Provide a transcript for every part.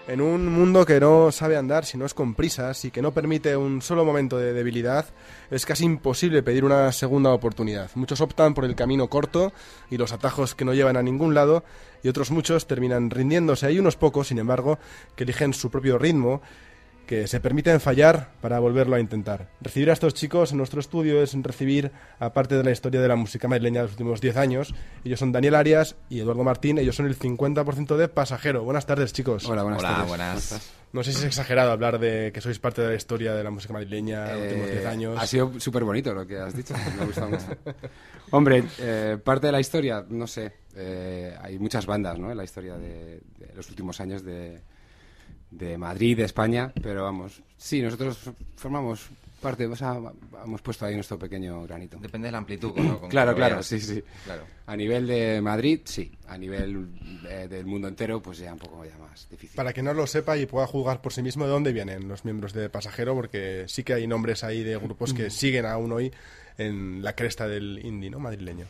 En un mundo que no sabe andar si no es con prisas y que no permite un solo momento de debilidad, es casi imposible pedir una segunda oportunidad. Muchos optan por el camino corto y los atajos que no llevan a ningún lado, y otros muchos terminan rindiéndose. Hay unos pocos, sin embargo, que eligen su propio ritmo, que se permiten fallar para volverlo a intentar. Recibir a estos chicos en nuestro estudio es recibir a parte de la historia de la música madrileña de los últimos 10 años. Ellos son Daniel Arias y Eduardo Martín. Ellos son el 50% de Pasajero. Buenas tardes, chicos. Hola, buenas tardes. Buenas. No sé si es exagerado hablar de que sois parte de la historia de la música madrileña de los últimos 10 años. Ha sido súper bonito lo que has dicho, me ha gustado mucho. Hombre, parte de la historia, no sé, hay muchas bandas, ¿no?, en la historia de los últimos años de Madrid, de España, pero vamos, sí, nosotros formamos parte, o sea, hemos puesto ahí nuestro pequeño granito. Depende de la amplitud, ¿no? Claro, sí. Claro. A nivel de Madrid, sí. A nivel del mundo entero, pues ya un poco ya más difícil. Para que no lo sepa y pueda juzgar por sí mismo, ¿de dónde vienen los miembros de Pasajero? Porque sí que hay nombres ahí de grupos que siguen aún hoy en la cresta del indie, ¿no?, madrileño.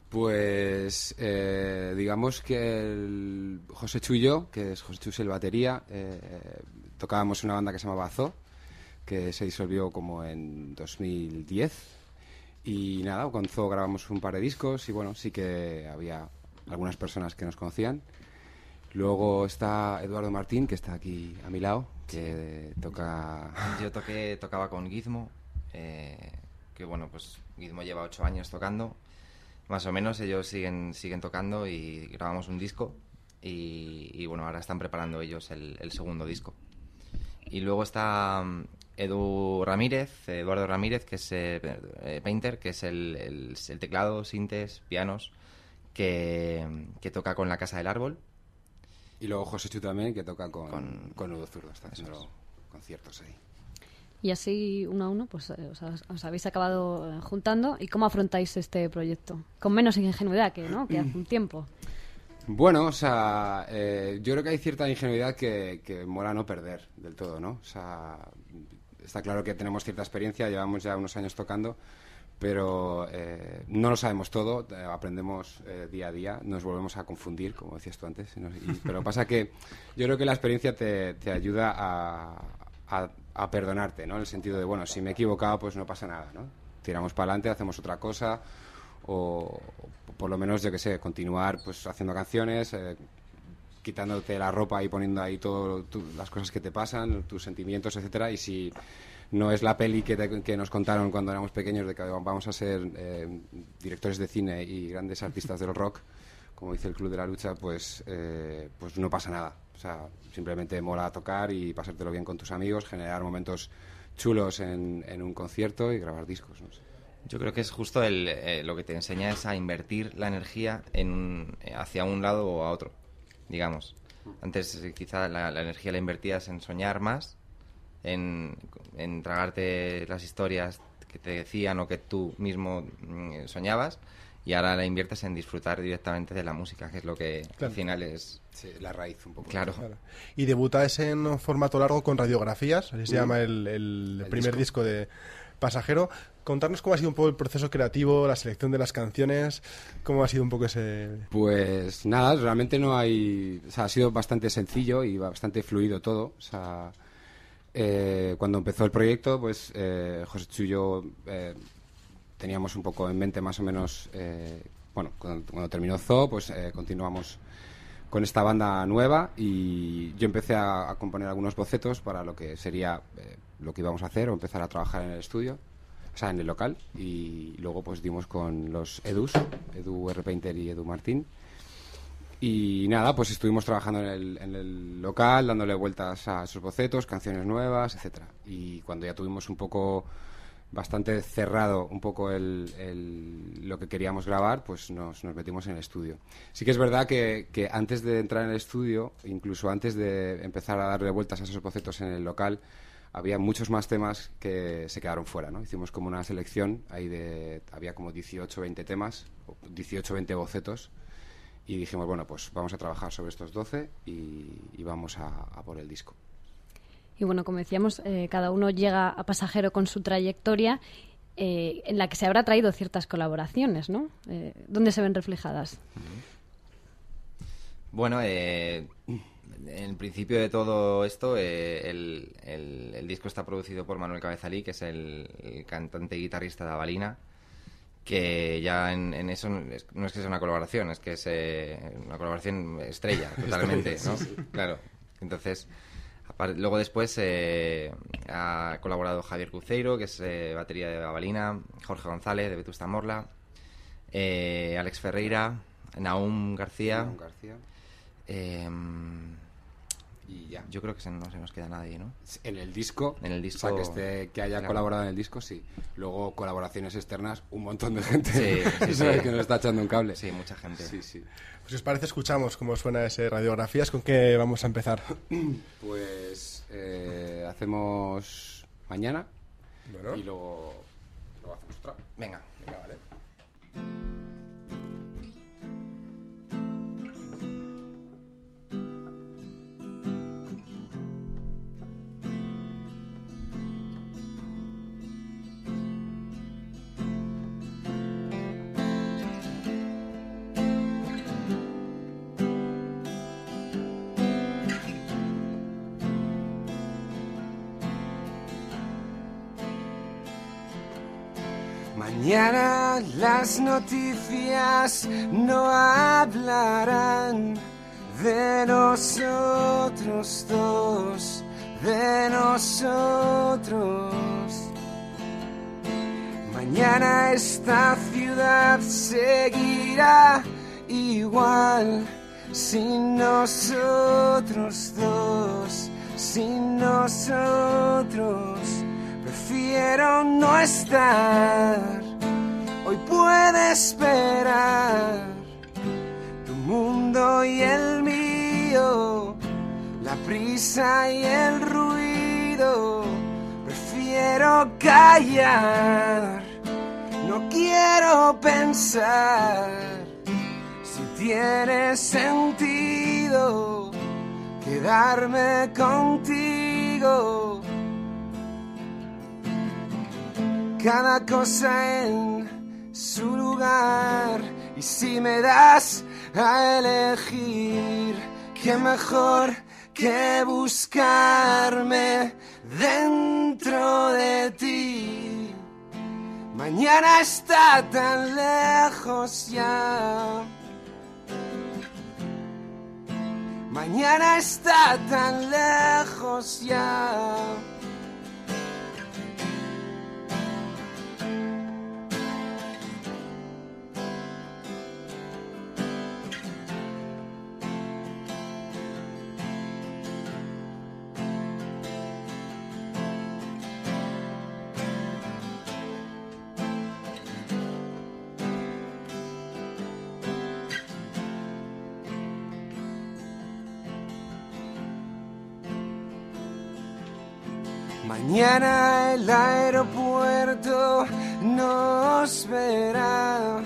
Pues digamos que el José Chu y yo, que es José Chu el batería, tocábamos una banda que se llamaba Zoo, que se disolvió como en 2010, y nada, con Zoo grabamos un par de discos y bueno, sí que había algunas personas que nos conocían. Luego está Eduardo Martín, que está aquí a mi lado, que toca... Yo tocaba con Gizmo, que bueno, pues Gizmo lleva 8 años tocando. Más o menos ellos siguen tocando y grabamos un disco y bueno, ahora están preparando ellos el segundo disco. Y luego está Eduardo Ramírez, que es Painter, que es el teclado, sintes, pianos, que toca con La Casa del Árbol. Y luego José Chu también, que toca con Nudo Zurdo, está haciendo conciertos ahí. Y así, uno a uno, pues os habéis acabado juntando. ¿Y cómo afrontáis este proyecto? Con menos ingenuidad que hace un tiempo. Bueno, o sea, yo creo que hay cierta ingenuidad que mola no perder del todo, ¿no? O sea, está claro que tenemos cierta experiencia, llevamos ya unos años tocando, pero no lo sabemos todo, aprendemos día a día, nos volvemos a confundir, como decías tú antes, pero pasa que yo creo que la experiencia te ayuda a perdonarte, ¿no? En el sentido de, bueno, si me he equivocado, pues no pasa nada, ¿no? Tiramos para adelante, hacemos otra cosa, o por lo menos, yo qué sé, continuar pues haciendo canciones, quitándote la ropa y poniendo ahí todas las cosas que te pasan, tus sentimientos, etcétera. Y si no es la peli que nos contaron cuando éramos pequeños de que vamos a ser directores de cine y grandes artistas del rock, como dice el Club de la Lucha, pues no pasa nada. O sea, simplemente mola tocar y pasártelo bien con tus amigos, generar momentos chulos en un concierto y grabar discos, no sé. Yo creo que es justo lo que te enseña es a invertir la energía hacia un lado o a otro, digamos. Antes quizá la energía la invertías en soñar más, en tragarte las historias que te decían o que tú mismo soñabas, y ahora la inviertes en disfrutar directamente de la música, que es lo que al final es... Sí, la raíz un poco. Claro. Y debutáis en formato largo con Radiografías, así se llama el primer disco de Pasajero. Contarnos cómo ha sido un poco el proceso creativo, la selección de las canciones, cómo ha sido un poco ese... Pues nada, realmente no hay... O sea, ha sido bastante sencillo y bastante fluido todo. O sea, cuando empezó el proyecto, pues José Chu y yo teníamos un poco en mente más o menos... bueno, cuando terminó Zoo, pues continuamos con esta banda nueva y yo empecé a componer algunos bocetos para lo que sería lo que íbamos a hacer o empezar a trabajar en el estudio, o sea, en el local, y luego pues dimos con los Edu R. Painter y Edu Martín, y nada, pues estuvimos trabajando en el local, dándole vueltas a esos bocetos, canciones nuevas, etcétera. Y cuando ya tuvimos un poco bastante cerrado un poco lo que queríamos grabar, pues nos metimos en el estudio. Sí que es verdad que antes de entrar en el estudio, incluso antes de empezar a darle vueltas a esos bocetos en el local, había muchos más temas que se quedaron fuera, ¿no? Hicimos como una selección ahí había como 18 20 temas, 18 20 bocetos, y dijimos, bueno, pues vamos a trabajar sobre estos 12 y vamos a por el disco. Y bueno, como decíamos, cada uno llega a Pasajero con su trayectoria, en la que se habrá traído ciertas colaboraciones, ¿no? ¿Dónde se ven reflejadas? Bueno, en principio de todo esto, el disco está producido por Manuel Cabezalí, que es el cantante y guitarrista de Avalina, que ya en eso no es que sea una colaboración, es que es una colaboración estrella, totalmente, ¿no? Sí. Claro. Entonces, luego después ha colaborado Javier Cruzeiro, que es batería de Avalina, Jorge González, de Vetusta Morla, Alex Ferreira, Nahum García. Y ya. Yo creo que no se nos queda nadie, ¿no? En el disco. O sea, que haya colaborado en el disco, sí. Luego, colaboraciones externas, un montón de gente. Sí. Que nos está echando un cable. Sí, mucha gente. Sí. Pues si os parece, escuchamos cómo suena ese Radiografías. ¿Con qué vamos a empezar? Pues hacemos mañana. Bueno. Y luego hacemos otra. Venga, vale. Mañana las noticias no hablarán de nosotros dos, de nosotros. Mañana esta ciudad seguirá igual sin nosotros dos, sin nosotros. Prefiero no estar, hoy puede esperar tu mundo y el mío, la prisa y el ruido. Prefiero callar, no quiero pensar si tiene sentido quedarme contigo. Cada cosa en su lugar, y si me das a elegir, qué mejor que buscarme dentro de ti. Mañana está tan lejos ya, mañana está tan lejos ya. Mañana el aeropuerto nos verá,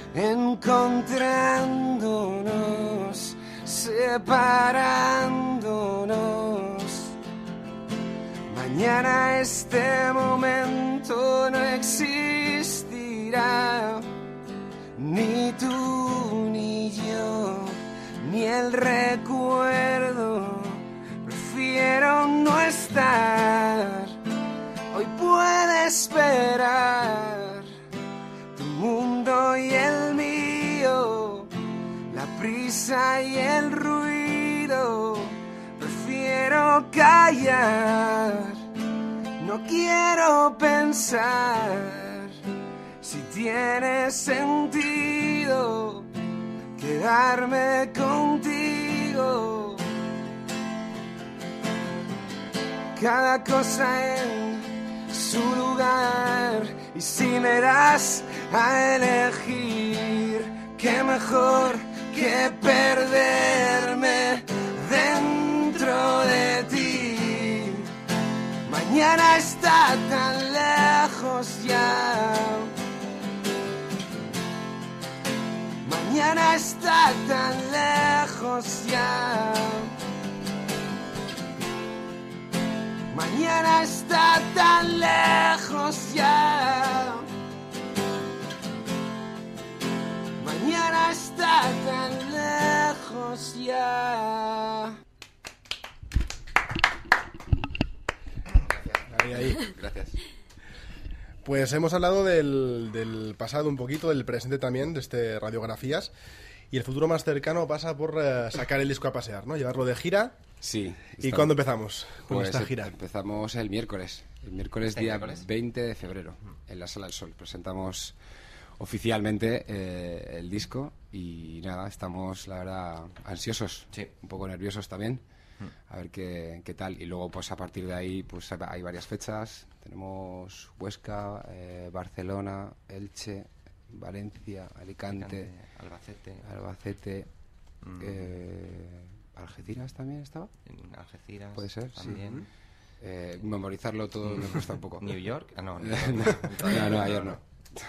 encontrándonos, separándonos. Mañana este momento no existirá, ni tú ni yo, ni el recuerdo. Prefiero no estar, hoy puede esperar tu mundo y el mío, la prisa y el ruido. Prefiero callar, no quiero pensar si tiene sentido quedarme contigo. Cada cosa en su lugar, y si me das a elegir, qué mejor que perderme dentro de ti. Mañana está tan lejos ya, mañana está tan lejos ya. Mañana está tan lejos ya, mañana está tan lejos ya. Pues hemos hablado del pasado un poquito, del presente también, de este Radiografías. Y el futuro más cercano pasa por sacar el disco a pasear, ¿no? Llevarlo de gira. Sí. ¿Y cuándo empezamos con Pues esta gira? empezamos el miércoles. El miércoles ¿Este día miércoles? 20 de febrero, en la Sala del Sol. Presentamos oficialmente el disco y nada, estamos, la verdad, ansiosos. Sí. Un poco nerviosos también. A ver qué tal. Y luego, pues a partir de ahí, pues hay varias fechas. Tenemos Huesca, Barcelona, Elche, Valencia, Alicante, Albacete, Algeciras también estaba. En Algeciras. Puede ser, también. sí. Memorizarlo todo me cuesta un poco. New York. Ah, no. No, ayer no.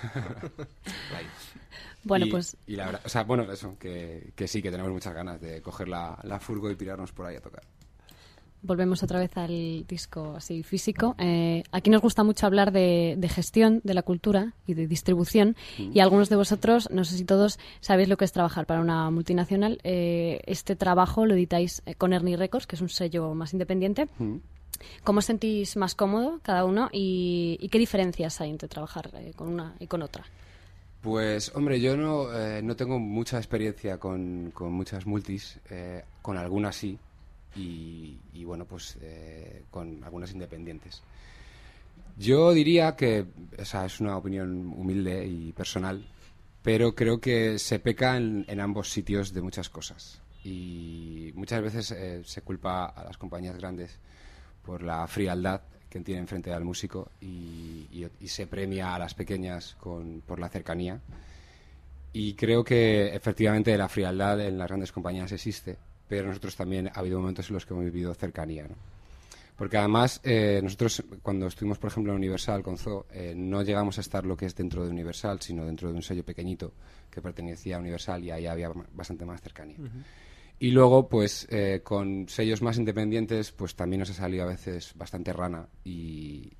Bueno, Y- pues Y la verdad, o sea, bueno, eso, que sí, que tenemos muchas ganas de coger la furgo y pirarnos por ahí a tocar. volvemos otra vez al disco así físico. Aquí nos gusta mucho hablar de gestión de la cultura y de distribución, y algunos de vosotros, no sé si todos, sabéis lo que es trabajar para una multinacional. Este trabajo lo editáis con Ernie Records, que es un sello más independiente. ¿Cómo os sentís más cómodo cada uno y qué diferencias hay entre trabajar con una y con otra? Pues, hombre, yo no tengo mucha experiencia con muchas multis, con algunas sí, y bueno, pues con algunas independientes. Yo diría que, o sea, es una opinión humilde y personal, pero creo que se peca en ambos sitios de muchas cosas. Y muchas veces se culpa a las compañías grandes por la frialdad que tienen frente al músico y se premia a las pequeñas por la cercanía. Y creo que efectivamente la frialdad en las grandes compañías existe, pero nosotros también ha habido momentos en los que hemos vivido cercanía, ¿no? Porque además nosotros cuando estuvimos, por ejemplo, en Universal con Zoo, no llegamos a estar lo que es dentro de Universal, sino dentro de un sello pequeñito que pertenecía a Universal, y ahí había bastante más cercanía. Y luego, pues, con sellos más independientes, pues también nos ha salido a veces bastante rana y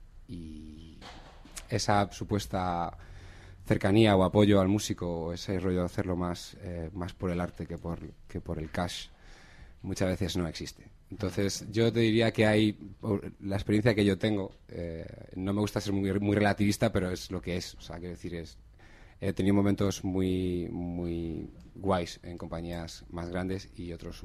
esa supuesta cercanía o apoyo al músico, o ese rollo de hacerlo más por el arte que por el cash, muchas veces no existe. Entonces, yo te diría que la experiencia que yo tengo, no me gusta ser muy relativista, pero es lo que es. O sea, quiero decir, he tenido momentos muy, muy guays en compañías más grandes y otros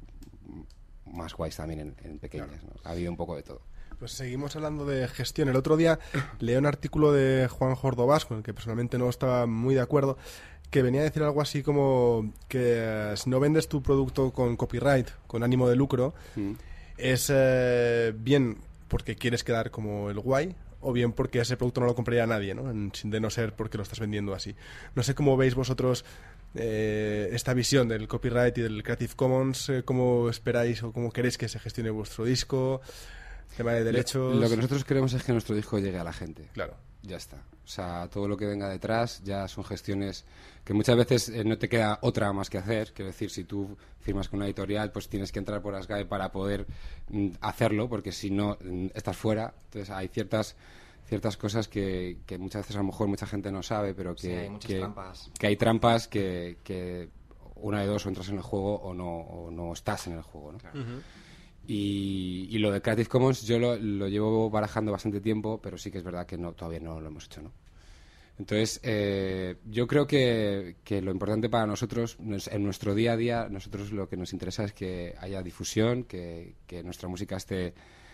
más guays también en pequeñas, ¿no? Ha habido un poco de todo. Pues seguimos hablando de gestión. El otro día leí un artículo de Juan Jordovás, con el que personalmente no estaba muy de acuerdo, que venía a decir algo así como que si no vendes tu producto con copyright, con ánimo de lucro, es bien porque quieres quedar como el guay, o bien porque ese producto no lo compraría nadie, ¿no? De no ser porque lo estás vendiendo así. No sé cómo veis vosotros esta visión del copyright y del Creative Commons, cómo esperáis o cómo queréis que se gestione vuestro disco, tema de derechos. Lo que nosotros queremos es que nuestro disco llegue a la gente. Claro. Ya está. O sea, todo lo que venga detrás ya son gestiones que muchas veces no te queda otra más que hacer. Quiero decir, si tú firmas con una editorial, pues tienes que entrar por ASGAE para poder hacerlo, porque si no, estás fuera. Entonces hay ciertas cosas que muchas veces a lo mejor mucha gente no sabe, pero que, Sí, hay muchas trampas. Que hay trampas que una de dos, o entras en el juego o no estás en el juego, ¿no? Claro. Y lo de Creative Commons yo lo llevo barajando bastante tiempo, pero sí que es verdad que todavía no lo hemos hecho, ¿no? Entonces, yo creo que lo importante para nosotros, en nuestro día a día, nosotros lo que nos interesa es que haya difusión, que nuestra música esté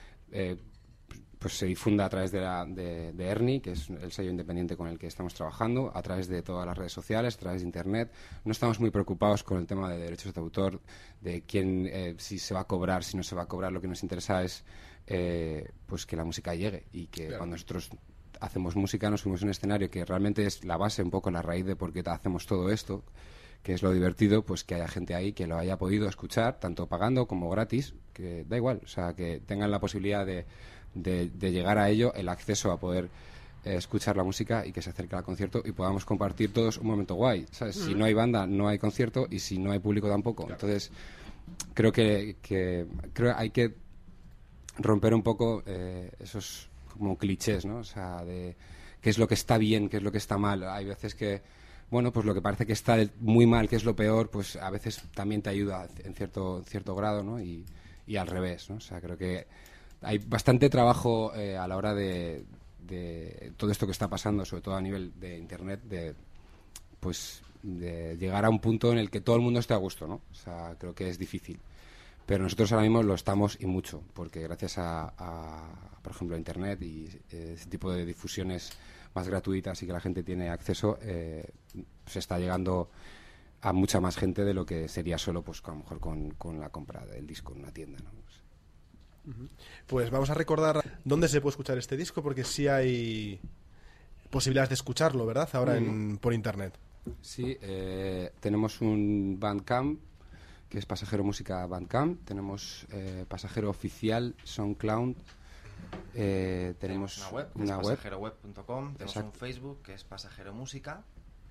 pues se difunda a través de Ernie, que es el sello independiente con el que estamos trabajando, a través de todas las redes sociales, a través de Internet. No estamos muy preocupados con el tema de derechos de autor, de quién, si se va a cobrar, si no se va a cobrar. Lo que nos interesa es pues que la música llegue y que cuando nosotros hacemos música nos subimos a un escenario, que realmente es la base, un poco la raíz de por qué hacemos todo esto, que es lo divertido, pues que haya gente ahí que lo haya podido escuchar, tanto pagando como gratis, que da igual, o sea, que tengan la posibilidad de llegar a ello, el acceso a poder escuchar la música y que se acerque al concierto y podamos compartir todos un momento guay, ¿sabes? Si no hay banda, no hay concierto, y si no hay público tampoco. Claro. Entonces, creo que hay que romper un poco esos como clichés, ¿no? O sea, de qué es lo que está bien, qué es lo que está mal. Hay veces que, bueno, pues lo que parece que está muy mal, que es lo peor, pues a veces también te ayuda en cierto grado, ¿no? Y al revés, ¿no? O sea, creo que hay bastante trabajo a la hora de de todo esto que está pasando, sobre todo a nivel de Internet, de llegar a un punto en el que todo el mundo esté a gusto, ¿no? O sea, creo que es difícil. Pero nosotros ahora mismo lo estamos y mucho, porque gracias por ejemplo, a Internet y ese tipo de difusiones más gratuitas y que la gente tiene acceso, se está llegando a mucha más gente de lo que sería solo, pues a lo mejor con la compra del disco en una tienda, ¿no? Pues vamos a recordar dónde se puede escuchar este disco, porque sí hay posibilidades de escucharlo, ¿verdad? Ahora por Internet. Sí, tenemos un Bandcamp, que es Pasajero Música Bandcamp. Tenemos Pasajero Oficial SoundCloud. Tenemos una web, pasajeroweb.com. Tenemos Exacto. un Facebook, que es Pasajero Música.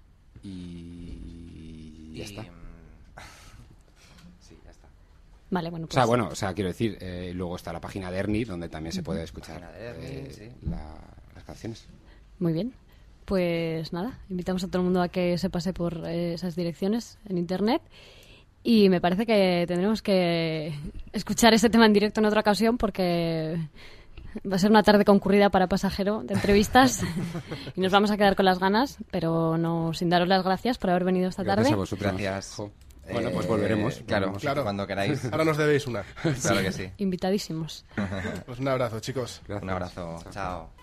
Y ya está. Sí, ya está. Vale, bueno, pues... O sea, quiero decir, luego está la página de Ernie, donde también se puede escuchar Página de Ernie, sí. las canciones. Muy bien. Pues nada, invitamos a todo el mundo a que se pase por esas direcciones en Internet. Y me parece que tendremos que escuchar ese tema en directo en otra ocasión, porque va a ser una tarde concurrida para Pasajero de entrevistas y nos vamos a quedar con las ganas, pero no sin daros las gracias por haber venido esta tarde. Gracias a vosotros. Gracias. Bueno, pues volveremos. Claro, Claro. cuando queráis. Ahora nos debéis una. Claro que sí. Invitadísimos. Pues un abrazo, chicos. Gracias. Un abrazo. Chao.